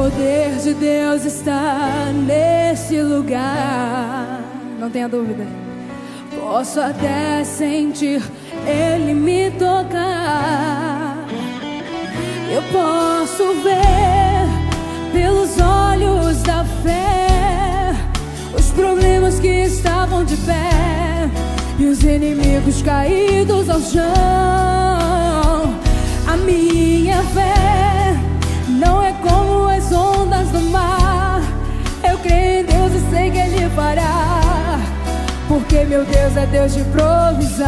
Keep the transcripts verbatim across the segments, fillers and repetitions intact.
poder de Deus está nesse lugar, não tenha dúvida. Posso até sentir Ele me tocar. Eu posso ver pelos olhos da fé os problemas que estavam de pé e os inimigos caídos ao chão. A minha fé não é como as ondas do mar. Eu creio em Deus e sei que Ele fará, porque meu Deus é Deus de provisão.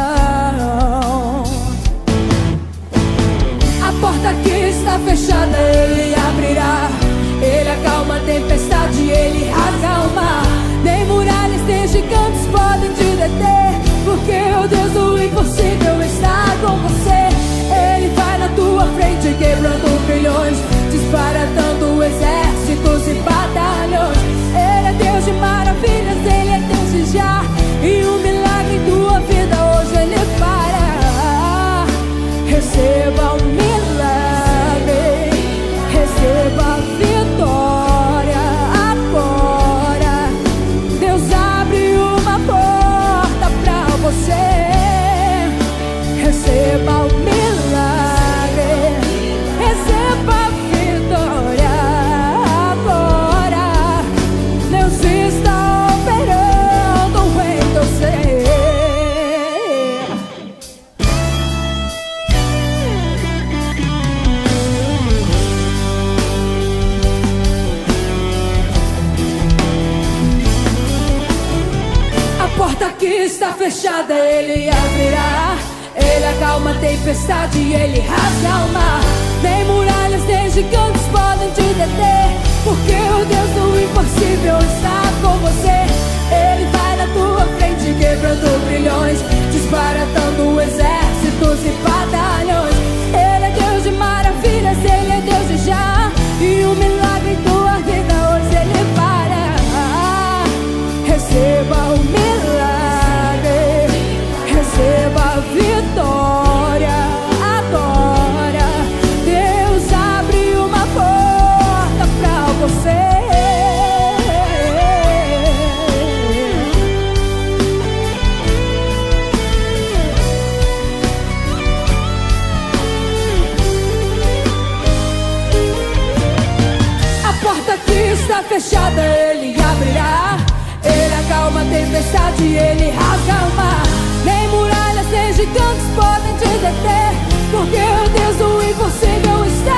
A porta que está fechada Ele abrirá. Ele acalma a tempestade, Ele rasga o mar. Nem muralhas, nem gigantes podem te deter, porque o Deus do impossível está com você. Ele vai na tua frente quebrando grilhões, disparatando exércitos e batalhões. Ele é Deus de maravilhas, Ele é Deus de já, e um milagre em tua vida hoje Ele fará. Receba o milagre, receba a vitória agora. Deus abre uma porta pra você. Receba o milagre, receba a vitória agora. Deus está operando em você. A porta que está fechada Ele abrirá. Ele acalma a tempestade e Ele rasga o mar. Nem muralhas, nem gigantes podem te deter, porque o Deus do impossível está com você. Ele vai na tua frente quebrando grilhões, disparatando exércitos e batalhões. Ele é Deus de maravilhas, Ele é Deus de já, e um milagre em tua vida hoje Ele fará. Receba o milagre, receba a vitória agora. Deus abre uma porta pra você. A porta que está fechada Ele abrirá. Ele acalma a tempestade e Ele rasga o mar. Nem muralhas, nem gigantes podem te deter, porque o Deus do impossível está